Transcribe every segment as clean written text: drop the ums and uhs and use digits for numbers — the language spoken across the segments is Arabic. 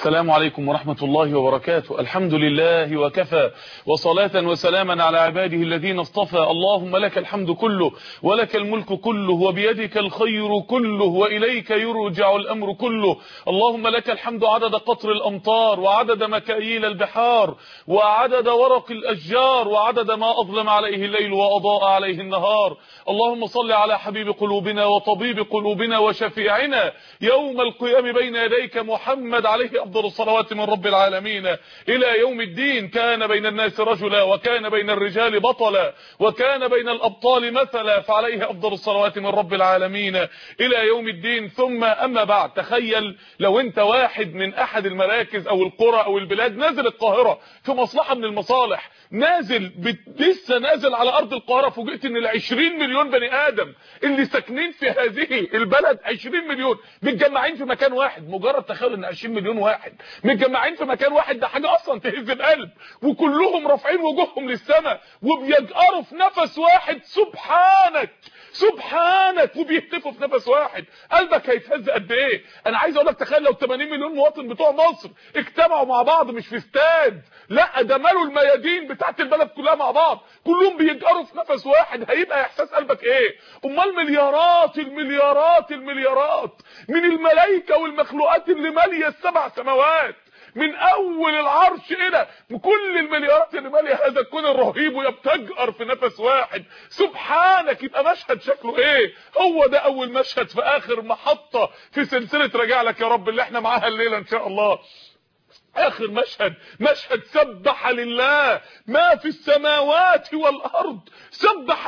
السلام عليكم ورحمة الله وبركاته. الحمد لله وكفى، وصلاة وسلاما على عباده الذين اصطفى. اللهم لك الحمد كله، ولك الملك كله، وبيدك الخير كله، وإليك يرجع الأمر كله. اللهم لك الحمد عدد قطر الأمطار، وعدد مكاييل البحار، وعدد ورق الأشجار، وعدد ما أظلم عليه الليل وأضاء عليه النهار. اللهم صل على حبيب قلوبنا وطبيب قلوبنا وشفيعنا يوم القيام بين يديك محمد عليه أفضل الصلوات من رب العالمين إلى يوم الدين. كان بين الناس رجلا، وكان بين الرجال بطلا، وكان بين الأبطال مثلا، فعليه أفضل الصلوات من رب العالمين إلى يوم الدين. ثم أما بعد، تخيل لو أنت واحد من أحد المراكز أو القرى أو البلاد نازل القاهرة في مصلحة من المصالح، لسه نازل على أرض القاهرة، فوجئت إن 20 مليون بني آدم اللي ساكنين في هذه البلد 20 مليون متجمعين في مكان واحد. مجرد تخيل إن 20 مليون واحد متجمعين في مكان واحد، ده حاجة أصلا تهز القلب، وكلهم رافعين وجوههم للسماء وبيجأروا في نفس واحد سبحانك سبحانك، وبيهتفوا في نفس واحد. قلبك هيتهز قد ايه؟ انا عايز اقول لك، تخيل لو 80 مليون مواطن بتوع مصر اجتمعوا مع بعض، مش في استاد، لا ده مالوا الميادين بتاعت البلد كلها مع بعض، كلهم بيجأروا في نفس واحد، هيبقى احساس قلبك ايه؟ امال مليارات المليارات المليارات من الملائكه والمخلوقات اللي ماليه السبع سماوات، من اول العرش الى كل المليارات اللي ماليه هذا الكون الرهيب، وهي بتجأر في نفس واحد سبحانك. يبقى مشهد شكله ايه؟ هو ده اول مشهد في اخر محطه في سلسله راجع لك يا رب اللي احنا معاها الليله ان شاء الله. اخر مشهد سبح لله ما في السماوات والارض، سبح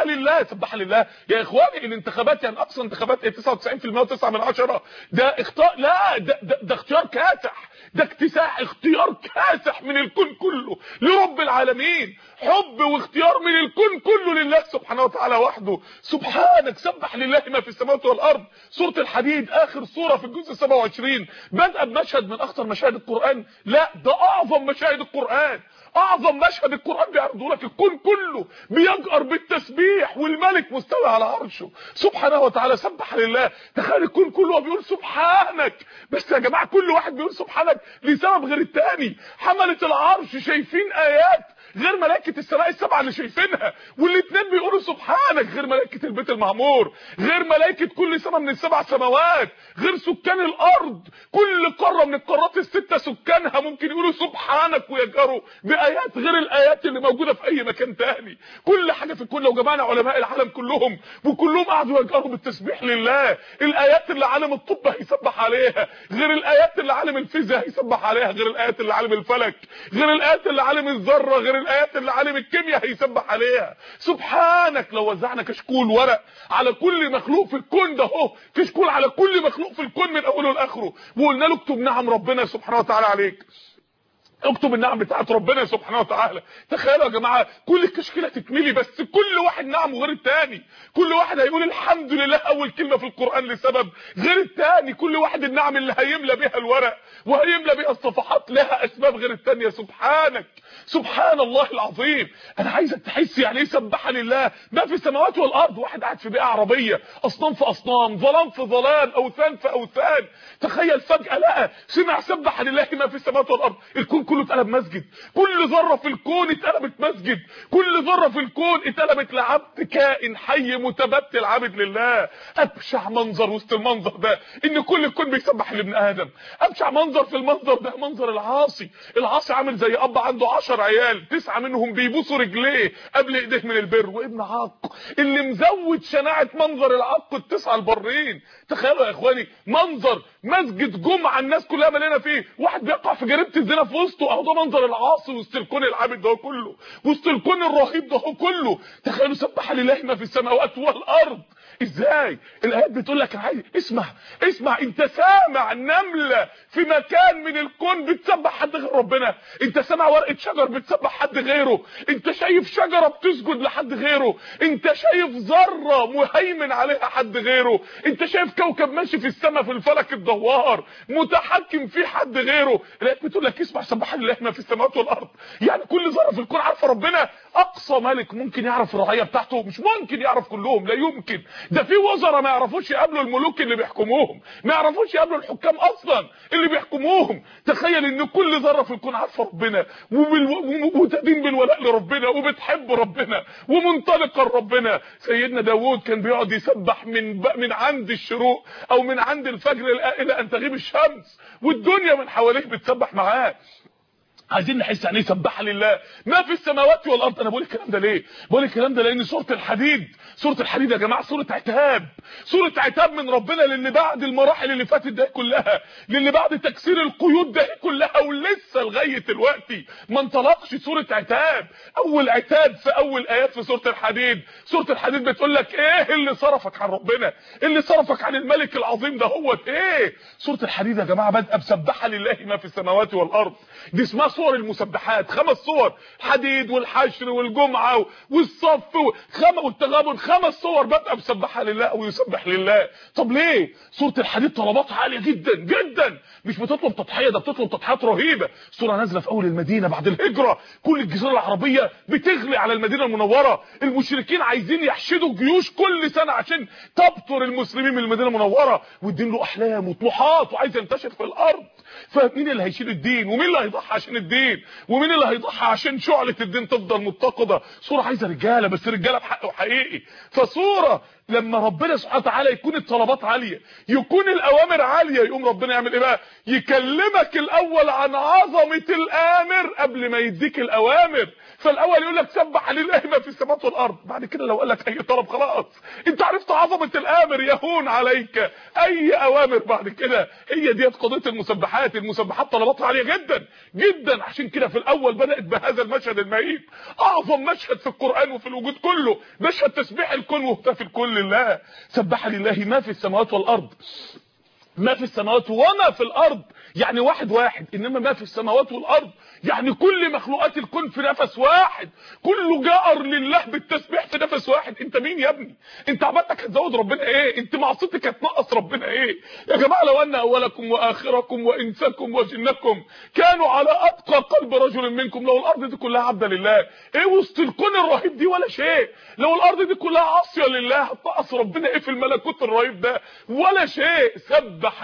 لله يا اخواني. الانتخابات يعني اقصى انتخابات 99% و9 ده اختيار، لا ده اختيار كاسح، ده اكتساح، اختيار كاسح من الكون كله لرب العالمين، حب واختيار من الكون كله لله سبحانه وتعالى وحده. سبحانك سبح لله ما في السماوات والارض. سوره الحديد اخر سوره في الجزء 27 بدأ بمشهد من اخطر مشاهد القرآن، لا ده اعظم مشاهد القرآن، اعظم مشهد القرآن بيعرضه لك. الكون كله بيجأر بالتسبيح والملك مستوي على عرشه سبحانه وتعالى. سبح لله. تخيل الكون كله بيقول سبحانك، بس يا جماعه كل واحد بيقول سبحانك لسبب غير التاني. حملة العرش شايفين ايات غير ملائكه السماء السبعه اللي شايفينها، والاثنين بيقولوا سبحانك، غير ملائكه البيت المعمور، غير ملائكه كل سماء من السبع سماوات، غير سكان الارض. كل قاره من القارات السته سكانها ممكن يقولوا سبحانك ويجأروا بايات غير الايات اللي موجوده في اي مكان تاني. كل حاجه في الكون لو جمعنا علماء العالم كلهم وكلهم قعدوا يجأروا بالتسبيح لله، الايات اللي عالم الطب هيسبح عليها غير الايات اللي عالم الفيزياء هيسبح عليها، غير الايات اللي عالم الفلك، غير الايات اللي عالم الذره، غير الايات اللي عالم الكيمياء هيسبح عليها. سبحانك. لو وزعنا كشكول ورق على كل مخلوق في الكون ده، اهو كشكول على كل مخلوق في الكون من اوله لاخره، وقلنا له اكتب نعم ربنا سبحانه وتعالى عليك، اكتب النعم بتاعت ربنا سبحانه وتعالى. تخيلوا يا جماعه كل الكشكيله تتملي، بس كل واحد نعمه غير التاني، كل واحد هيقول الحمد لله اول كلمه في القرآن لسبب غير التاني، كل واحد النعم اللي هيملى بيها الورق وهيملى بيها الصفحات لها اسباب غير التانيه. سبحانك سبحان الله العظيم. انا عايزك تحس يعني ايه سبح لله ما في السماوات والارض. واحد قاعد في بيئه عربيه، اصنام في اصنام، ظلام في ظلام، اوثان في اوثان، تخيل فجاه لقى سمع سبح لله ما في السماوات والارض، الكون كله اتقلب مسجد، كل ذره في الكون اتقلبت مسجد، كل ذره في الكون اتقلبت لعبد كائن حي متبتل عابد لله. ابشع منظر وسط المنظر ده ان كل الكون بيسبح لابن ادم. ابشع منظر في المنظر ده منظر العاصي عامل زي اب عنده 10 عيال 9 منهم بيبوسوا رجليه قبل ايديه من البر، وابن عاق اللي مزود شناعه منظر العاق التسعه البرين. تخيلوا يا اخواني منظر مسجد جمعه الناس كلها مليانه فيه، واحد بيقع في جريمه الزنا في وسطه، اهو ده منظر العاصي وسط الكون العابد ده كله، وسط الكون الرهيب ده كله. تخيلوا سبح لله ما في السماوات والارض. ازاي الايات بتقول لك عايز اسمع انت سامع نمله في مكان من الكون بتسبح حد غير ربنا؟ انت سامع ورقه شجر بتسبح حد غيره؟ انت شايف شجره بتسجد لحد غيره؟ انت شايف ذره مهيمن عليها حد غيره؟ انت شايف كوكب ماشي في السماء في الفلك ده جوار متحكم في حد غيره. لقيت بتقول لك اسمع سبح لله ما في السماوات والارض، يعني كل ذره في الكون عارفه ربنا. اقصى ملك ممكن يعرف الرعيه بتاعته؟ مش ممكن يعرف كلهم، لا يمكن. ده في وزراء ما يعرفوش يقابلوا الملوك اللي بيحكموهم، ما يعرفوش يقابلوا الحكام اصلا اللي بيحكموهم. تخيل ان كل ذره في الكون عارفه ربنا وتدين بالولاء لربنا وبتحب ربنا ومنطلقه لربنا. سيدنا داوود كان بيقعد يسبح من عند الشروق او من عند الفجر الى ان تغيب الشمس، والدنيا من حواليه بتسبح معاه. عايزين نحس يعني ايه سبح لله ما في السماوات والارض. انا بقول الكلام ده ليه؟ بقول الكلام ده لان سوره الحديد يا جماعه سوره عتاب من ربنا للي بعد المراحل اللي فاتت ده كلها، للي بعد تكسير القيود ده كلها ولسه لغايه دلوقتي ما انطلقش. سوره عتاب، اول عتاب في اول ايات في سوره الحديد بتقول لك ايه اللي صرفك عن ربنا، اللي صرفك عن الملك العظيم ده هو ايه. سوره الحديد يا جماعه بادئه بسبح لله ما في السماوات والارض. دي اسمها صور المسبحات، 5 صور، الحديد والحشر والجمعه والصف والتغابن، 5 صور بادئه بسبح لله او يسبح لله. طب ليه؟ سوره الحديد طلباتها عاليه جدا جدا، مش بتطلب تضحيه، ده بتطلب تضحيات رهيبه. سوره نازله في اول المدينه بعد الهجره، كل الجزيره العربيه بتغلي على المدينه المنوره، المشركين عايزين يحشدوا جيوش كل سنه عشان تبطر المسلمين من المدينه المنوره، والدين له احلام وطموحات وعايز ينتشر في الارض. فمين اللي هيشيل الدين ومين اللي هيضحي عشان الدين ومين اللي هيضحي عشان شعله الدين تفضل متقده؟ صوره عايزه رجاله، بس رجاله بحق وحقيقي. فصوره لما ربنا سبحانه وتعالى يكون الطلبات عاليه، يكون الاوامر عاليه، يقوم ربنا يعمل ايه بقى؟ يكلمك الاول عن عظمه الامر قبل ما يديك الاوامر. فالاول يقول لك سبح لله ما في السماوات والارض، بعد كده لو قال لك اي طلب خلاص انت عرفت عظمه الامر، يهون عليك اي اوامر بعد كده. هي دي قضيه المسبحات طلباتها عاليه جدا جدا. عشان كده في الاول بدات بهذا المشهد المهيب، اعظم مشهد في القران وفي الوجود كله، مشهد تسبيح الكون وهتاف الكون لله. سبح لله ما في السماوات والارض، ما في السماوات وما في الارض يعني واحد، انما ما في السماوات والارض يعني كل مخلوقات الكون في نفس واحد، كله جأر لله بالتسبيح في نفس واحد. انت مين يا ابني؟ انت عبادتك هتزود ربنا ايه؟ انت معصيتك هتنقص ربنا ايه؟ يا جماعه لو ان اولكم واخركم وانسكم وجنكم كانوا على اتقى قلب رجل منكم، لو الارض دي كلها عبده لله، ايه وسط الكون الرهيب دي ولا شيء. لو الارض دي كلها عاصيه لله هتنقص ربنا ايه في الملكوت الرهيب ده؟ ولا شيء. سبح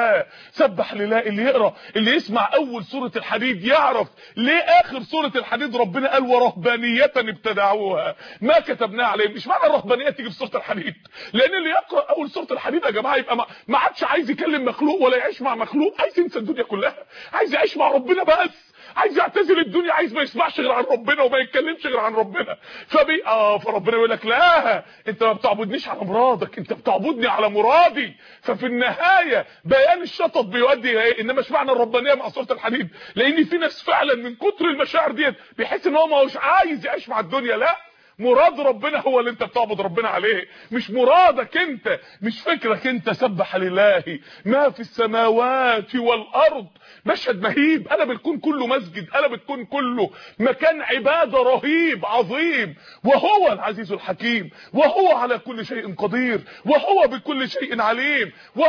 لله. اللي يقرا اللي يسمع اول سوره الحديد يعرف ليه اخر سوره الحديد ربنا قال ورهبانيه ابتدعوها ما كتبناها عليهم. مش معنى الرهبانيه تيجي في سوره الحديد، لان اللي يقرا اول سوره الحديد يا جماعه يبقى ما عادش عايز يكلم مخلوق ولا يعيش مع مخلوق، عايز ينسى الدنيا كلها، عايز يعيش مع ربنا بس، عايز يعتزل الدنيا، عايز ما يسمعش غير عن ربنا وما يتكلمش غير عن ربنا. فربنا يقول لك لا، انت ما بتعبدنيش على مرادك، انت بتعبدني على مرادي. ففي النهايه بيان الشطط بيؤدي الى ايه؟ انما اشمعنى الربانيه مع سوره الحديد؟ لان في ناس فعلا من كتر المشاعر ديت بيحس ان هو ما هوش عايز يعيش مع الدنيا. لا، مراد ربنا هو اللي انت بتعبد ربنا عليه، مش مرادك انت، مش فكرك انت. سبح لله ما في السماوات والارض. مشهد مهيب، قلب الكون كله مسجد، قلب الكون كله مكان عباده رهيب عظيم. وهو العزيز الحكيم، وهو على كل شيء قدير، وهو بكل شيء عليم،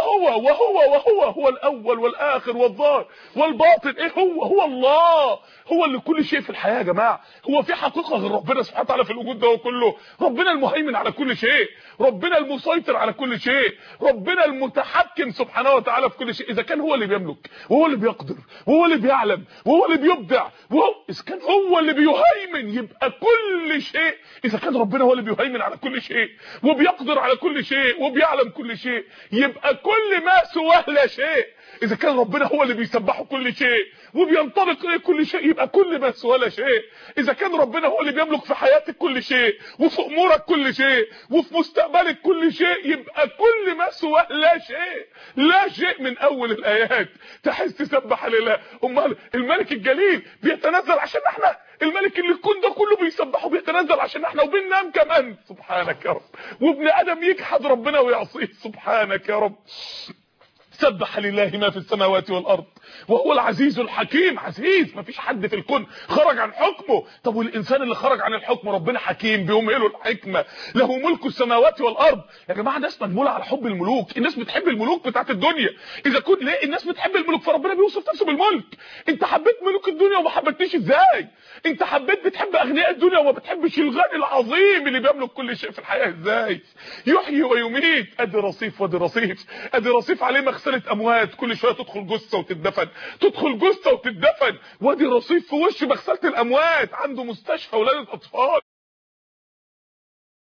وهو الاول والاخر والظاهر والباطن. ايه هو الله، هو اللي كل شيء في الحياه يا جماعه. هو في حقيقه غير ربنا سبحانه وتعالى في الوجود ده كله؟ ربنا المهيمن على كل شيء، ربنا المسيطر على كل شيء، ربنا المتحكم سبحانه وتعالى في كل شيء. اذا كان هو اللي بيملك وهو اللي بيقدر وهو اللي بيعلم وهو اللي بيبدع اذا كان هو اللي بيهيمن يبقى كل شيء، اذا كان ربنا هو اللي بيهيمن على كل شيء وبيقدر على كل شيء وبيعلم كل شيء، يبقى كل ما سواه لا شيء. اذا كان ربنا هو اللي بيسبحه كل شيء وبينطلق اليه كل شيء، يبقى كل ما سواه لا شيء. اذا كان ربنا هو اللي بيملك في حياتك كل شيء وفي امورك كل شيء وفي مستقبلك كل شيء، يبقى كل ما سواه لا شيء. لا شيء من اول الايات تحس تسبح لله. امال الملك الجليل بيتنزل عشان احنا، الملك اللي الكون ده كله بيسبحه بيتنزل عشان احنا وبننام كمان. سبحانك يا رب. وابن ادم يجحد ربنا ويعصيه. سبحانك يا رب. سبح لله ما في السماوات والارض وهو العزيز الحكيم. عزيز، مفيش حد في الكون خرج عن حكمه. طب والانسان اللي خرج عن الحكم ربنا حكيم بيمهله الحكمه، له ملك السماوات والارض. يا جماعه الناس مجموله على حب الملوك، الناس بتحب الملوك بتاعت الدنيا. اذا كنت ليه الناس بتحب الملوك؟ فربنا بيوصف نفسه بالملك. انت حبيت ملوك الدنيا وما حبيتنيش ازاي؟ انت حبيت بتحب اغنياء الدنيا وما بتحبش الغني العظيم اللي بيملك كل شيء في الحياه ازاي؟ يحيي ويميت. ادي رصيف وادي رصيف، ادي رصيف عليه مغسله اموات، كل شويه تدخل جثه وتتدفن، تدخل جثه وتتدفن، وادي رصيف في وش مغسله الاموات عنده مستشفى ولاده اطفال.